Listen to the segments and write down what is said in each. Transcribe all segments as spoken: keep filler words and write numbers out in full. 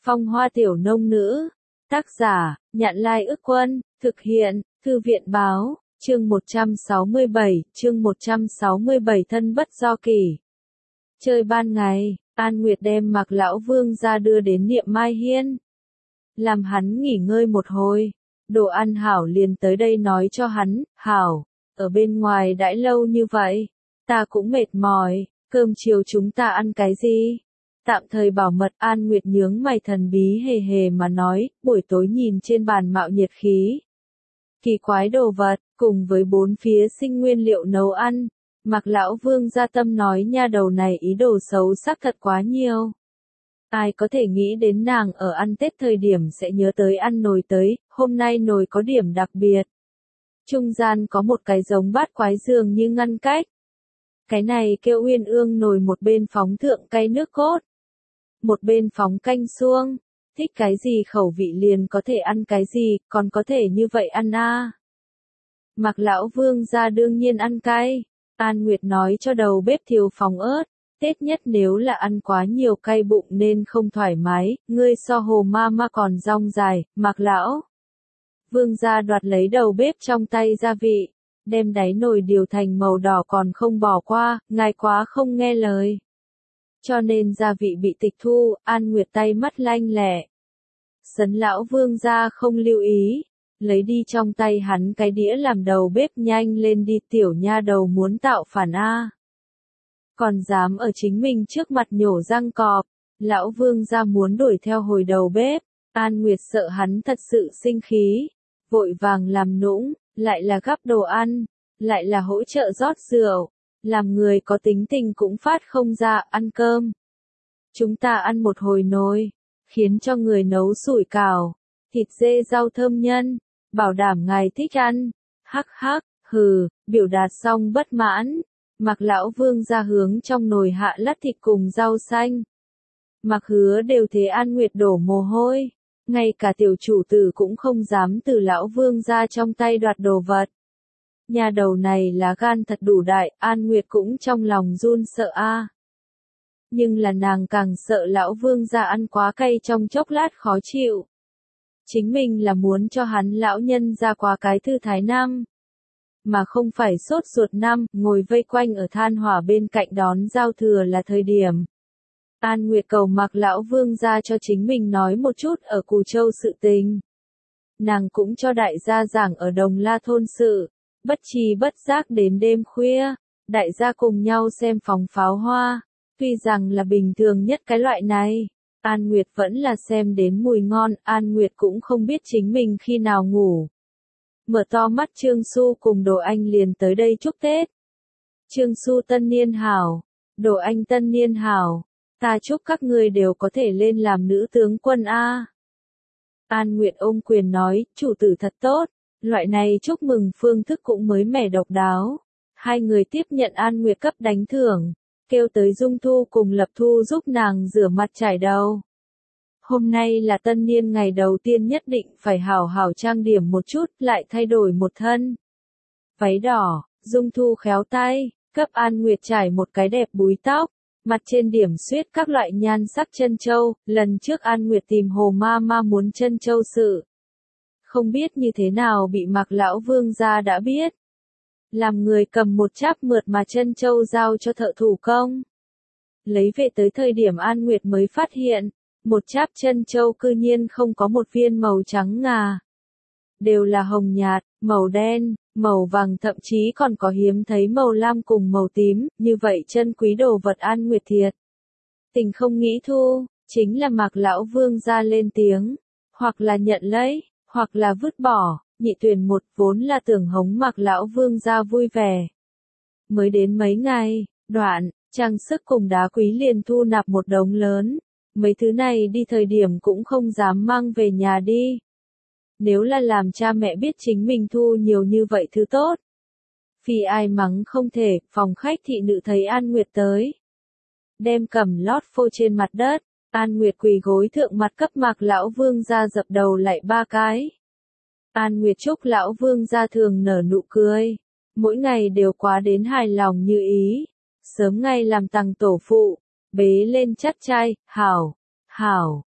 Phong Hoa Tiểu Nông Nữ. Tác giả, Nhạn Lai Ức Quân, thực hiện, Thư viện Báo, chương một trăm sáu mươi bảy, chương một trăm sáu mươi bảy thân bất do kỷ. Chơi ban ngày, An Nguyệt đem Mạc Lão Vương ra đưa đến Niệm Mai Hiên. Làm hắn nghỉ ngơi một hồi, đồ ăn Hảo liền tới đây nói cho hắn, Hảo, ở bên ngoài đãi lâu như vậy, ta cũng mệt mỏi, cơm chiều chúng ta ăn cái gì? Tạm thời bảo mật. An Nguyệt nhướng mày thần bí hề hề mà nói, buổi tối nhìn trên bàn mạo nhiệt khí. Kỳ quái đồ vật, cùng với bốn phía sinh nguyên liệu nấu ăn, Mạc Lão Vương gia tâm nói nha đầu này ý đồ xấu sắc thật quá nhiều. Ai có thể nghĩ đến nàng ở ăn Tết thời điểm sẽ nhớ tới ăn nồi tới, hôm nay nồi có điểm đặc biệt. Trung gian có một cái giống bát quái dường như ngăn cách. Cái này kêu Uyên Ương nồi, một bên phóng thượng cay nước cốt, một bên phóng canh suông, thích cái gì khẩu vị liền có thể ăn cái gì, còn có thể như vậy ăn a. À. Mạc Lão Vương gia đương nhiên ăn cay. An Nguyệt nói cho đầu bếp thiếu phóng ớt, Tết nhất nếu là ăn quá nhiều cay bụng nên không thoải mái, ngươi so hồ ma ma còn rong dài. Mạc Lão Vương gia đoạt lấy đầu bếp trong tay gia vị, đem đáy nồi điều thành màu đỏ còn không bỏ qua, ngài quá không nghe lời. Cho nên gia vị bị tịch thu. An Nguyệt tay mắt lanh lẹ. Sấn Lão Vương gia không lưu ý, lấy đi trong tay hắn cái đĩa làm đầu bếp, nhanh lên đi, tiểu nha đầu muốn tạo phản a. Còn dám ở chính mình trước mặt nhổ răng cọp. Lão Vương gia muốn đuổi theo hồi đầu bếp. An Nguyệt sợ hắn thật sự sinh khí, vội vàng làm nũng, lại là gắp đồ ăn, lại là hỗ trợ rót rượu, làm người có tính tình cũng phát không ra. Ăn cơm, chúng ta ăn một hồi nồi, khiến cho người nấu sủi cảo, thịt dê rau thơm nhân, bảo đảm ngài thích ăn. Hắc hắc, hừ. Biểu đạt xong bất mãn, Mạc Lão Vương ra hướng trong nồi hạ lát thịt cùng rau xanh. Mạc Hứa đều thế An Nguyệt đổ mồ hôi, ngay cả tiểu chủ tử cũng không dám từ Lão Vương ra trong tay đoạt đồ vật. Nhà đầu này lá gan thật đủ đại. An Nguyệt cũng trong lòng run sợ a. À. Nhưng là nàng càng sợ Lão Vương ra ăn quá cay trong chốc lát khó chịu. Chính mình là muốn cho hắn lão nhân ra quá cái thư thái năm, mà không phải sốt ruột năm, ngồi vây quanh ở than hỏa bên cạnh đón giao thừa là thời điểm. An Nguyệt cầu Mạc Lão Vương ra cho chính mình nói một chút ở Cù Châu sự tình. Nàng cũng cho đại gia giảng ở Đồng La thôn sự. Bất chi bất giác đến đêm khuya, đại gia cùng nhau xem phóng pháo hoa. Tuy rằng là bình thường nhất cái loại này, An Nguyệt vẫn là xem đến mùi ngon. An Nguyệt cũng không biết chính mình khi nào ngủ. Mở to mắt, Trương Xu cùng Đồ Anh liền tới đây chúc Tết. Trương Xu tân niên hảo, Đồ Anh tân niên hảo, ta chúc các ngươi đều có thể lên làm nữ tướng quân a. An Nguyệt ôm quyền nói, chủ tử thật tốt. Loại này chúc mừng phương thức cũng mới mẻ độc đáo. Hai người tiếp nhận An Nguyệt cấp đánh thưởng, kêu tới Dung Thu cùng Lập Thu giúp nàng rửa mặt chải đầu. Hôm nay là tân niên ngày đầu tiên, nhất định phải hảo hảo trang điểm một chút, lại thay đổi một thân váy đỏ. Dung Thu khéo tay, cấp An Nguyệt trải một cái đẹp búi tóc, mặt trên điểm xuyết các loại nhan sắc chân châu. Lần trước An Nguyệt tìm Hồ Ma Ma muốn chân châu sự, không biết như thế nào bị Mạc Lão Vương gia đã biết. Làm người cầm một cháp mượt mà chân châu giao cho thợ thủ công. Lấy về tới thời điểm An Nguyệt mới phát hiện, một cháp chân châu cư nhiên không có một viên màu trắng ngà. Đều là hồng nhạt, màu đen, màu vàng, thậm chí còn có hiếm thấy màu lam cùng màu tím. Như vậy chân quý đồ vật An Nguyệt thiệt tình không nghĩ thu. Chính là Mạc Lão Vương gia lên tiếng, hoặc là nhận lấy, hoặc là vứt bỏ, nhị tuyển một. Vốn là tưởng hống Mạc Lão Vương gia vui vẻ. Mới đến mấy ngày, đoạn, trang sức cùng đá quý liền thu nạp một đống lớn. Mấy thứ này đi thời điểm cũng không dám mang về nhà đi. Nếu là làm cha mẹ biết chính mình thu nhiều như vậy thứ tốt, phi ai mắng không thể. Phòng khách thị nữ thấy An Nguyệt tới, đem cầm lót phô trên mặt đất. An Nguyệt quỳ gối thượng mặt cấp Mạc Lão Vương gia dập đầu lại ba cái. An Nguyệt chúc Lão Vương gia thường nở nụ cười, mỗi ngày đều quá đến hài lòng như ý. Sớm ngày làm tằng tổ phụ, bế lên chắt trai, hảo, hảo,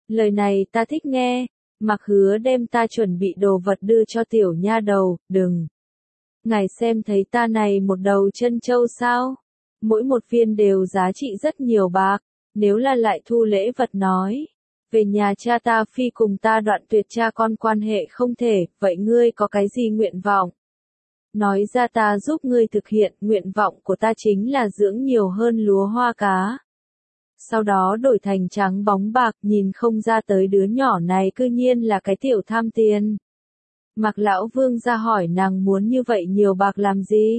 Lời này ta thích nghe. Mặc Hứa đem ta chuẩn bị đồ vật đưa cho tiểu nha đầu, đừng. Ngài xem thấy ta này một đầu chân châu sao? Mỗi một viên đều giá trị rất nhiều bạc, nếu là lại thu lễ vật nói. Về nhà cha ta phi cùng ta đoạn tuyệt cha con quan hệ không thể, vậy ngươi có cái gì nguyện vọng? Nói ra ta giúp ngươi thực hiện, nguyện vọng của ta chính là dưỡng nhiều hơn lúa hoa cá. Sau đó đổi thành trắng bóng bạc, nhìn không ra tới đứa nhỏ này cư nhiên là cái tiểu tham tiền. Mạc lão vương ra hỏi nàng muốn như vậy nhiều bạc làm gì?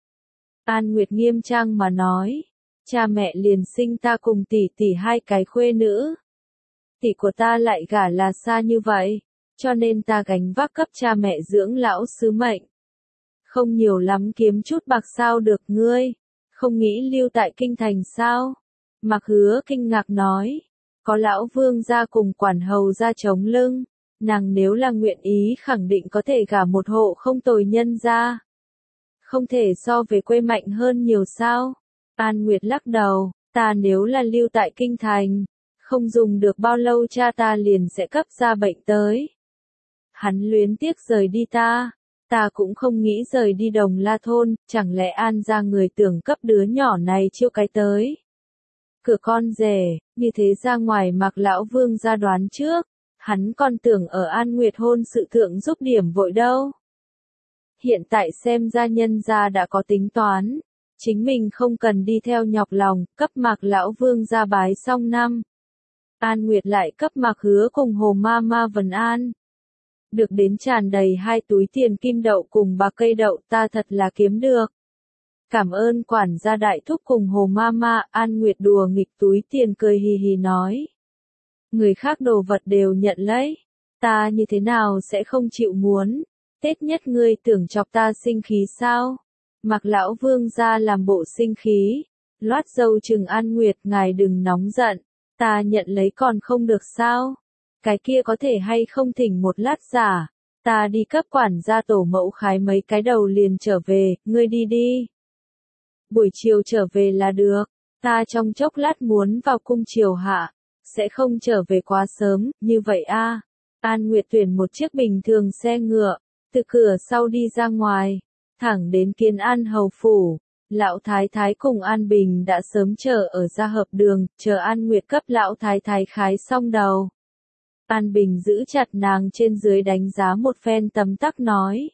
An Nguyệt nghiêm trang mà nói, cha mẹ liền sinh ta cùng tỷ tỷ hai cái khuê nữ. Tỷ của ta lại gả là xa như vậy, cho nên ta gánh vác cấp cha mẹ dưỡng lão sứ mệnh. Không nhiều lắm kiếm chút bạc sao được ngươi, không nghĩ lưu tại kinh thành sao? Mạc Hứa kinh ngạc nói, có lão vương gia cùng quản hầu gia chống lưng, nàng nếu là nguyện ý khẳng định có thể gả một hộ không tồi nhân gia. Không thể so về quê mạnh hơn nhiều sao? An Nguyệt lắc đầu, ta nếu là lưu tại kinh thành, không dùng được bao lâu cha ta liền sẽ cấp ra bệnh tới. Hắn luyến tiếc rời đi ta, ta cũng không nghĩ rời đi Đồng La thôn, chẳng lẽ An gia người tưởng cấp đứa nhỏ này chiêu cái tới. Cửa con rể, như thế ra ngoài Mạc lão vương ra đoán trước, hắn còn tưởng ở An Nguyệt hôn sự thượng giúp điểm vội đâu. Hiện tại xem ra nhân gia đã có tính toán, chính mình không cần đi theo nhọc lòng, cấp Mạc lão vương ra bái xong năm. An Nguyệt lại cấp Mạc Hứa cùng Hồ Ma Ma vần an. Được đến tràn đầy hai túi tiền kim đậu cùng bạc cây đậu ta thật là kiếm được. Cảm ơn quản gia đại thúc cùng Hồ Ma Ma, An Nguyệt đùa nghịch túi tiền cười hì hì nói. Người khác đồ vật đều nhận lấy, ta như thế nào sẽ không chịu muốn, Tết nhất ngươi tưởng chọc ta sinh khí sao? Mạc lão vương ra làm bộ sinh khí, loát dâu chừng An Nguyệt ngài đừng nóng giận, ta nhận lấy còn không được sao? Cái kia có thể hay không thỉnh một lát giả, ta đi cấp quản gia tổ mẫu khái mấy cái đầu liền trở về, ngươi đi đi. Buổi chiều trở về là được, ta trong chốc lát muốn vào cung triều hạ, sẽ không trở về quá sớm, như vậy a. À. An Nguyệt tuyển một chiếc bình thường xe ngựa, từ cửa sau đi ra ngoài, thẳng đến Kiến An hầu phủ. Lão Thái Thái cùng An Bình đã sớm chờ ở gia hợp đường, chờ An Nguyệt cấp Lão Thái Thái khái xong đầu. An Bình giữ chặt nàng trên dưới đánh giá một phen tấm tắc nói.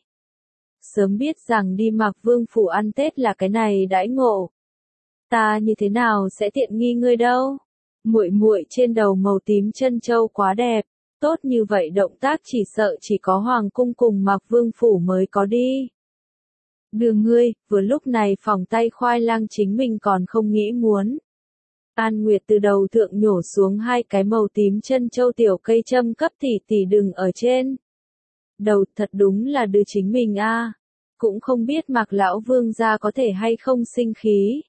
Sớm biết rằng đi Mạc Vương phủ ăn Tết là cái này đãi ngộ. Ta như thế nào sẽ tiện nghi ngươi đâu? Muội muội trên đầu màu tím chân châu quá đẹp, tốt như vậy động tác chỉ sợ chỉ có Hoàng cung cùng Mạc Vương phủ mới có đi. Đường ngươi, vừa lúc này phòng tay khoai lang chính mình còn không nghĩ muốn. An Nguyệt từ đầu thượng nhổ xuống hai cái màu tím chân châu tiểu cây châm cấp tỷ tỷ đừng ở trên. Đầu thật đúng là đưa chính mình a, à. Cũng không biết Mạc lão vương gia có thể hay không sinh khí.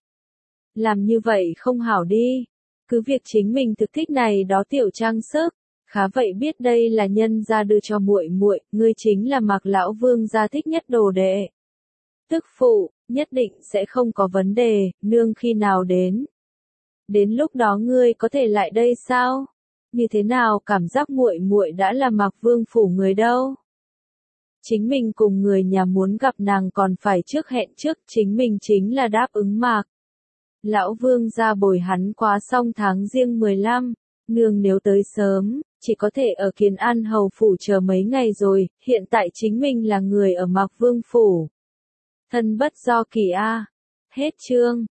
Làm như vậy không hảo đi. Cứ việc chính mình thực thích này đó tiểu trang sức, khá vậy biết đây là nhân gia đưa cho muội muội, ngươi chính là Mạc lão vương gia thích nhất đồ đệ. Tức phụ, nhất định sẽ không có vấn đề, nương khi nào đến. Đến lúc đó ngươi có thể lại đây sao? Như thế nào cảm giác muội muội đã là Mạc Vương phủ người đâu? Chính mình cùng người nhà muốn gặp nàng còn phải trước hẹn trước, chính mình chính là đáp ứng Mạc. Lão Vương ra bồi hắn quá xong tháng riêng mười lăm, nương nếu tới sớm, chỉ có thể ở Kiến An hầu phủ chờ mấy ngày rồi, hiện tại chính mình là người ở Mạc Vương phủ. Thân bất do kỳ a. Hết chương.